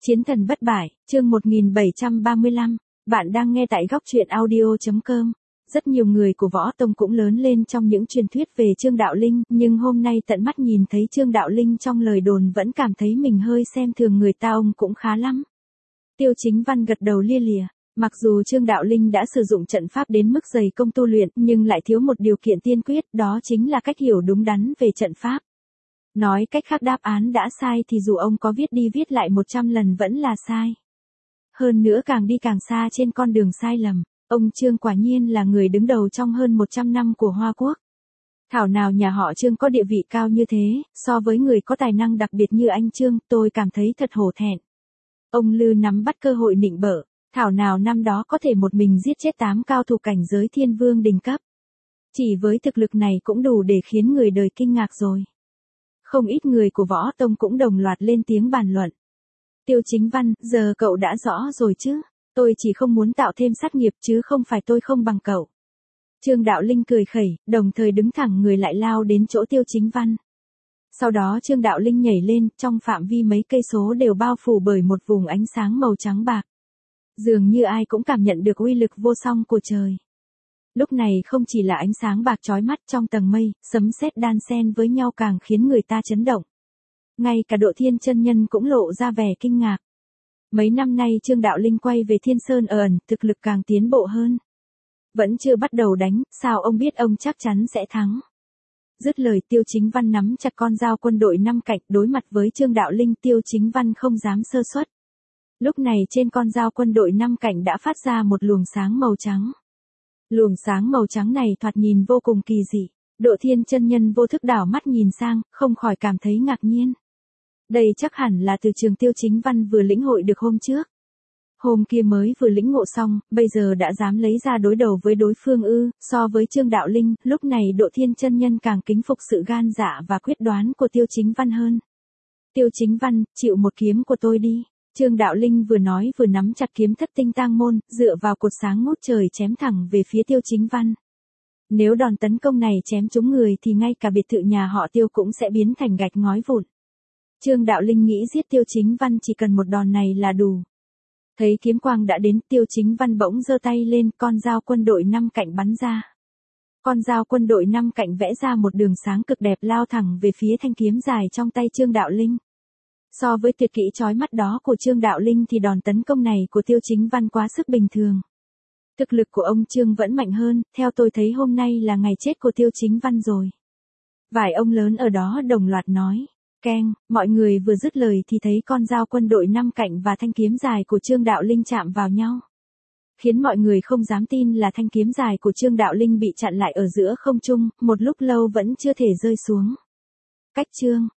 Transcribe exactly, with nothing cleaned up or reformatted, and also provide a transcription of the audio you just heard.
Chiến thần bất bại, chương một nghìn bảy trăm ba mươi lăm, bạn đang nghe tại góc truyện audio.com. Rất nhiều người của Võ Tông cũng lớn lên trong những truyền thuyết về Trương Đạo Linh, nhưng hôm nay tận mắt nhìn thấy Trương Đạo Linh trong lời đồn vẫn cảm thấy mình hơi xem thường người ta, ông cũng khá lắm. Tiêu Chính Văn gật đầu lia lịa. Mặc dù Trương Đạo Linh đã sử dụng trận pháp đến mức dày công tu luyện, nhưng lại thiếu một điều kiện tiên quyết, đó chính là cách hiểu đúng đắn về trận pháp. Nói cách khác, đáp án đã sai thì dù ông có viết đi viết lại một trăm lần vẫn là sai. Hơn nữa càng đi càng xa trên con đường sai lầm, ông Trương quả nhiên là người đứng đầu trong hơn một trăm năm của Hoa Quốc. Thảo nào nhà họ Trương có địa vị cao như thế, so với người có tài năng đặc biệt như anh Trương, tôi cảm thấy thật hổ thẹn. Ông Lư nắm bắt cơ hội nịnh bợ, thảo nào năm đó có thể một mình giết chết tám cao thủ cảnh giới thiên vương đỉnh cấp. Chỉ với thực lực này cũng đủ để khiến người đời kinh ngạc rồi. Không ít người của Võ Tông cũng đồng loạt lên tiếng bàn luận. Tiêu Chính Văn, giờ cậu đã rõ rồi chứ, tôi chỉ không muốn tạo thêm sát nghiệp chứ không phải tôi không bằng cậu. Trương Đạo Linh cười khẩy, đồng thời đứng thẳng người lại lao đến chỗ Tiêu Chính Văn. Sau đó Trương Đạo Linh nhảy lên, trong phạm vi mấy cây số đều bao phủ bởi một vùng ánh sáng màu trắng bạc. Dường như ai cũng cảm nhận được uy lực vô song của trời. Lúc này không chỉ là ánh sáng bạc chói mắt trong tầng mây, sấm sét đan xen với nhau càng khiến người ta chấn động. Ngay cả Độ Thiên chân nhân cũng lộ ra vẻ kinh ngạc. Mấy năm nay Trương Đạo Linh quay về Thiên Sơn ở ẩn, thực lực càng tiến bộ hơn. Vẫn chưa bắt đầu đánh, sao ông biết ông chắc chắn sẽ thắng? Dứt lời Tiêu Chính Văn nắm chặt con dao quân đội năm cạnh, đối mặt với Trương Đạo Linh, Tiêu Chính Văn không dám sơ suất. Lúc này trên con dao quân đội năm cạnh đã phát ra một luồng sáng màu trắng. Luồng sáng màu trắng này thoạt nhìn vô cùng kỳ dị. Độ Thiên chân nhân vô thức đảo mắt nhìn sang, không khỏi cảm thấy ngạc nhiên. Đây chắc hẳn là từ trường Tiêu Chính Văn vừa lĩnh hội được hôm trước. Hôm kia mới vừa lĩnh ngộ xong, bây giờ đã dám lấy ra đối đầu với đối phương ư? So với Trương Đạo Linh, lúc này Độ Thiên chân nhân càng kính phục sự gan dạ và quyết đoán của Tiêu Chính Văn hơn. Tiêu Chính Văn, chịu một kiếm của tôi đi. Trương Đạo Linh vừa nói vừa nắm chặt kiếm Thất Tinh Tang Môn, dựa vào cột sáng ngút trời chém thẳng về phía Tiêu Chính Văn. Nếu đòn tấn công này chém trúng người thì ngay cả biệt thự nhà họ Tiêu cũng sẽ biến thành gạch ngói vụn. Trương Đạo Linh nghĩ giết Tiêu Chính Văn chỉ cần một đòn này là đủ. Thấy kiếm quang đã đến, Tiêu Chính Văn bỗng giơ tay lên, con dao quân đội năm cạnh bắn ra. Con dao quân đội năm cạnh vẽ ra một đường sáng cực đẹp lao thẳng về phía thanh kiếm dài trong tay Trương Đạo Linh. So với tuyệt kỹ chói mắt đó của Trương Đạo Linh thì đòn tấn công này của Tiêu Chính Văn quá sức bình thường. Thực lực của ông Trương vẫn mạnh hơn, theo tôi thấy hôm nay là ngày chết của Tiêu Chính Văn rồi. Vài ông lớn ở đó đồng loạt nói. Keng, mọi người vừa dứt lời thì thấy con dao quân đội năm cạnh và thanh kiếm dài của Trương Đạo Linh chạm vào nhau. Khiến mọi người không dám tin là thanh kiếm dài của Trương Đạo Linh bị chặn lại ở giữa không trung, một lúc lâu vẫn chưa thể rơi xuống. Cách Trương